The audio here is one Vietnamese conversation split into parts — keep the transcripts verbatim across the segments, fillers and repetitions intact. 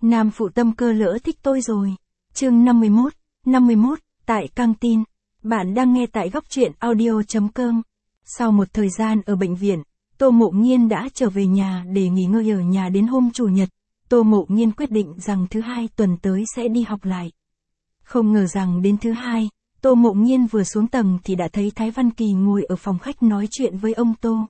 Nam phụ tâm cơ lỡ thích tôi rồi. Chương năm mươi mốt, năm mươi mốt, tại căng tin. Bạn đang nghe tại góc truyện audio.com. Sau một thời gian ở bệnh viện, Tô Mộ Nghiên đã trở về nhà để nghỉ ngơi ở nhà đến hôm Chủ nhật. Tô Mộ Nghiên quyết định rằng thứ hai tuần tới sẽ đi học lại. Không ngờ rằng đến thứ hai, Tô Mộ Nghiên vừa xuống tầng thì đã thấy Thái Văn Kỳ ngồi ở phòng khách nói chuyện với ông Tô.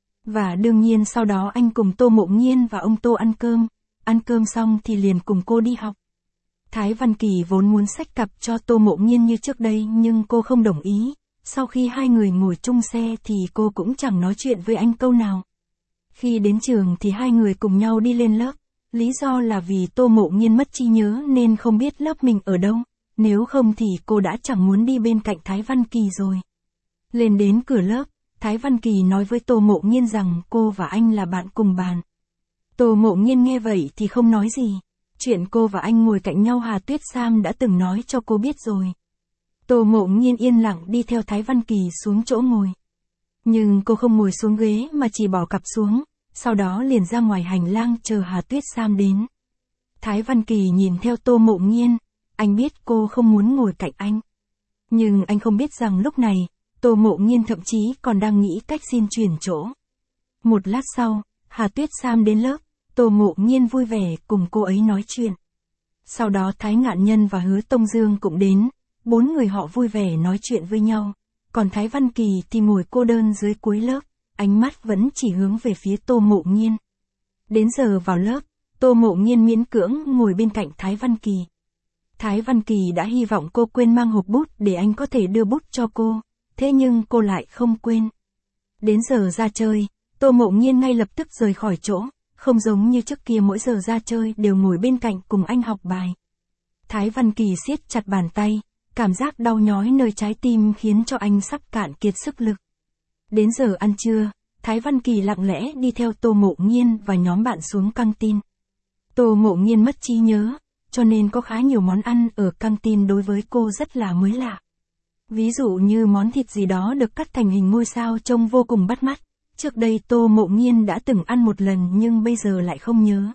Và đương nhiên sau đó anh cùng Tô Mộ Nghiên và ông Tô ăn cơm. Ăn cơm xong thì liền cùng cô đi học. Thái Văn Kỳ vốn muốn xách cặp cho Tô Mộ Nghiên như trước đây nhưng cô không đồng ý. Sau khi hai người ngồi chung xe thì cô cũng chẳng nói chuyện với anh câu nào. Khi đến trường thì hai người cùng nhau đi lên lớp. Lý do là vì Tô Mộ Nghiên mất trí nhớ nên không biết lớp mình ở đâu. Nếu không thì cô đã chẳng muốn đi bên cạnh Thái Văn Kỳ rồi. Lên đến cửa lớp, Thái Văn Kỳ nói với Tô Mộ Nghiên rằng cô và anh là bạn cùng bàn. Tô Mộ Nghiên nghe vậy thì không nói gì. Chuyện cô và anh ngồi cạnh nhau Hà Tuyết Sam đã từng nói cho cô biết rồi. Tô Mộ Nghiên yên lặng đi theo Thái Văn Kỳ xuống chỗ ngồi. Nhưng cô không ngồi xuống ghế mà chỉ bỏ cặp xuống, sau đó liền ra ngoài hành lang chờ Hà Tuyết Sam đến. Thái Văn Kỳ nhìn theo Tô Mộ Nghiên, anh biết cô không muốn ngồi cạnh anh. Nhưng anh không biết rằng lúc này, Tô Mộ Nghiên thậm chí còn đang nghĩ cách xin chuyển chỗ. Một lát sau, Hà Tuyết Sam đến lớp, Tô Mộ Nghiên vui vẻ cùng cô ấy nói chuyện. Sau đó Thái Ngạn Nhân và Hứa Tông Dương cũng đến, bốn người họ vui vẻ nói chuyện với nhau. Còn Thái Văn Kỳ thì ngồi cô đơn dưới cuối lớp, ánh mắt vẫn chỉ hướng về phía Tô Mộ Nghiên. Đến giờ vào lớp, Tô Mộ Nghiên miễn cưỡng ngồi bên cạnh Thái Văn Kỳ. Thái Văn Kỳ đã hy vọng cô quên mang hộp bút để anh có thể đưa bút cho cô, thế nhưng cô lại không quên. Đến giờ ra chơi, Tô Mộ Nghiên ngay lập tức rời khỏi chỗ, không giống như trước kia mỗi giờ ra chơi đều ngồi bên cạnh cùng anh học bài. Thái Văn Kỳ siết chặt bàn tay, cảm giác đau nhói nơi trái tim khiến cho anh sắp cạn kiệt sức lực. Đến giờ ăn trưa, Thái Văn Kỳ lặng lẽ đi theo Tô Mộ Nghiên và nhóm bạn xuống căng tin. Tô Mộ Nghiên mất trí nhớ, cho nên có khá nhiều món ăn ở căng tin đối với cô rất là mới lạ. Ví dụ như món thịt gì đó được cắt thành hình ngôi sao trông vô cùng bắt mắt. Trước đây Tô Mộ Nghiên đã từng ăn một lần nhưng bây giờ lại không nhớ.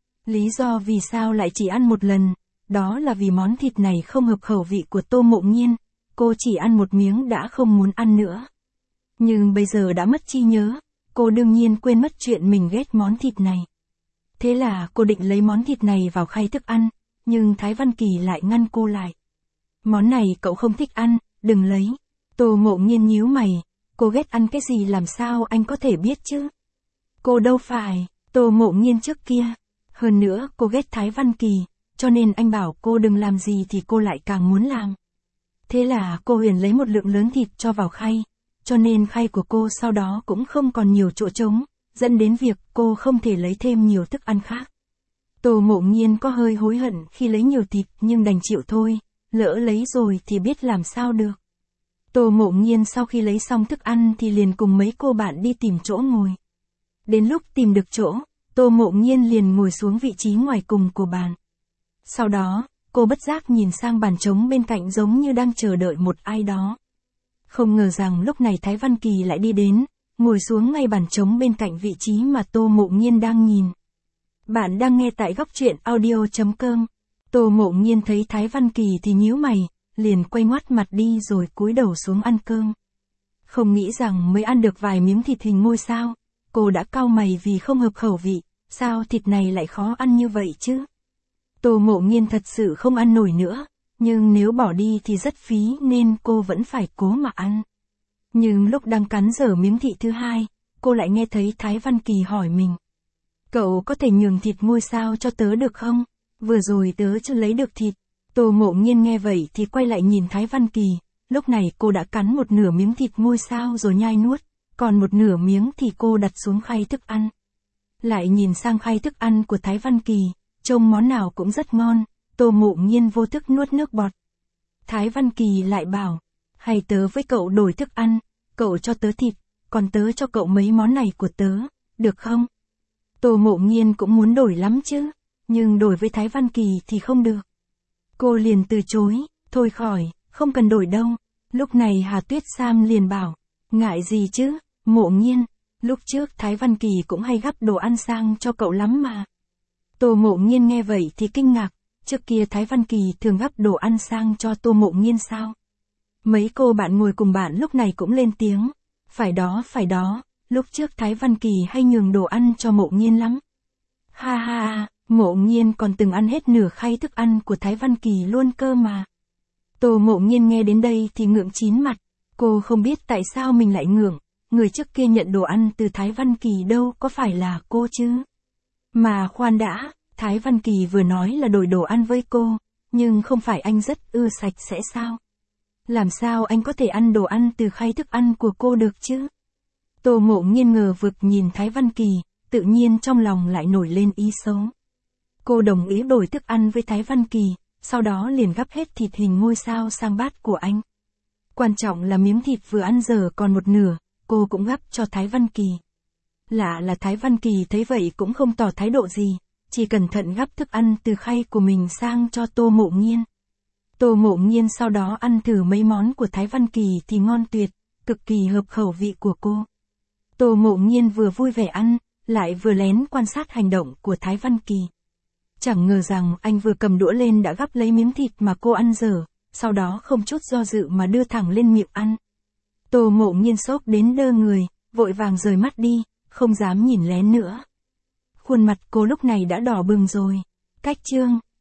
Lý do vì sao lại chỉ ăn một lần, đó là vì món thịt này không hợp khẩu vị của Tô Mộ Nghiên, cô chỉ ăn một miếng đã không muốn ăn nữa. Nhưng bây giờ đã mất trí nhớ, cô đương nhiên quên mất chuyện mình ghét món thịt này. Thế là cô định lấy món thịt này vào khay thức ăn, nhưng Thái Văn Kỳ lại ngăn cô lại. Món này cậu không thích ăn, đừng lấy. Tô Mộ Nghiên nhíu mày, cô ghét ăn cái gì làm sao anh có thể biết chứ? Cô đâu phải, Tô Mộ Nghiên trước kia. Hơn nữa cô ghét Thái Văn Kỳ, cho nên anh bảo cô đừng làm gì thì cô lại càng muốn làm. Thế là cô huyền lấy một lượng lớn thịt cho vào khay, cho nên khay của cô sau đó cũng không còn nhiều chỗ trống, dẫn đến việc cô không thể lấy thêm nhiều thức ăn khác. Tô Mộ Nghiên có hơi hối hận khi lấy nhiều thịt nhưng đành chịu thôi, lỡ lấy rồi thì biết làm sao được. Tô Mộ Nghiên sau khi lấy xong thức ăn thì liền cùng mấy cô bạn đi tìm chỗ ngồi. Đến lúc tìm được chỗ, Tô Mộ Nghiên liền ngồi xuống vị trí ngoài cùng của bàn. Sau đó, cô bất giác nhìn sang bàn trống bên cạnh giống như đang chờ đợi một ai đó. Không ngờ rằng lúc này Thái Văn Kỳ lại đi đến, ngồi xuống ngay bàn trống bên cạnh vị trí mà Tô Mộ Nghiên đang nhìn. Bạn đang nghe tại góc truyện audio.com. Tô Mộ Nghiên thấy Thái Văn Kỳ thì nhíu mày, liền quay ngoắt mặt đi rồi cúi đầu xuống ăn cơm. Không nghĩ rằng mới ăn được vài miếng thịt hình ngôi sao, cô đã cau mày vì không hợp khẩu vị, sao thịt này lại khó ăn như vậy chứ? Tô Mộ Nghiên thật sự không ăn nổi nữa, nhưng nếu bỏ đi thì rất phí nên cô vẫn phải cố mà ăn. Nhưng lúc đang cắn dở miếng thịt thứ hai, cô lại nghe thấy Thái Văn Kỳ hỏi mình. Cậu có thể nhường thịt ngôi sao cho tớ được không? Vừa rồi tớ chưa lấy được thịt. Tô Mộ Nghiên nghe vậy thì quay lại nhìn Thái Văn Kỳ, lúc này cô đã cắn một nửa miếng thịt ngôi sao rồi nhai nuốt, còn một nửa miếng thì cô đặt xuống khay thức ăn. Lại nhìn sang khay thức ăn của Thái Văn Kỳ, trông món nào cũng rất ngon, Tô Mộ Nghiên vô thức nuốt nước bọt. Thái Văn Kỳ lại bảo, hay tớ với cậu đổi thức ăn, cậu cho tớ thịt, còn tớ cho cậu mấy món này của tớ, được không? Tô Mộ Nghiên cũng muốn đổi lắm chứ, nhưng đổi với Thái Văn Kỳ thì không được. Cô liền từ chối, thôi khỏi, không cần đổi đâu. Lúc này Hà Tuyết Sam liền bảo, ngại gì chứ, Mộ Nghiên, lúc trước Thái Văn Kỳ cũng hay gắp đồ ăn sang cho cậu lắm mà. Tô Mộ Nghiên nghe vậy thì kinh ngạc, trước kia Thái Văn Kỳ thường gắp đồ ăn sang cho Tô Mộ Nghiên sao? Mấy cô bạn ngồi cùng bạn lúc này cũng lên tiếng, phải đó phải đó, lúc trước Thái Văn Kỳ hay nhường đồ ăn cho Mộ Nghiên lắm. Ha ha ha, Mộ Nghiên còn từng ăn hết nửa khay thức ăn của Thái Văn Kỳ luôn cơ mà. Tô Mộ Nghiên nghe đến đây thì ngượng chín mặt, cô không biết tại sao mình lại ngượng, người trước kia nhận đồ ăn từ Thái Văn Kỳ đâu có phải là cô chứ. Mà khoan đã, Thái Văn Kỳ vừa nói là đổi đồ ăn với cô, nhưng không phải anh rất ưa sạch sẽ sao? Làm sao anh có thể ăn đồ ăn từ khay thức ăn của cô được chứ? Tô Mộ Nghiên ngờ vực nhìn Thái Văn Kỳ, tự nhiên trong lòng lại nổi lên ý xấu. Cô đồng ý đổi thức ăn với Thái Văn Kỳ, sau đó liền gắp hết thịt hình ngôi sao sang bát của anh. Quan trọng là miếng thịt vừa ăn dở còn một nửa, cô cũng gắp cho Thái Văn Kỳ. Lạ là Thái Văn Kỳ thấy vậy cũng không tỏ thái độ gì, chỉ cẩn thận gắp thức ăn từ khay của mình sang cho Tô Mộ Nghiên. Tô Mộ Nghiên sau đó ăn thử mấy món của Thái Văn Kỳ thì ngon tuyệt, cực kỳ hợp khẩu vị của cô. Tô Mộ Nghiên vừa vui vẻ ăn, lại vừa lén quan sát hành động của Thái Văn Kỳ. Chẳng ngờ rằng anh vừa cầm đũa lên đã gắp lấy miếng thịt mà cô ăn dở, sau đó không chút do dự mà đưa thẳng lên miệng ăn. Tô Mộ Nghiên sốc đến đơ người, vội vàng rời mắt đi, không dám nhìn lén nữa. Khuôn mặt cô lúc này đã đỏ bừng rồi. Cách chương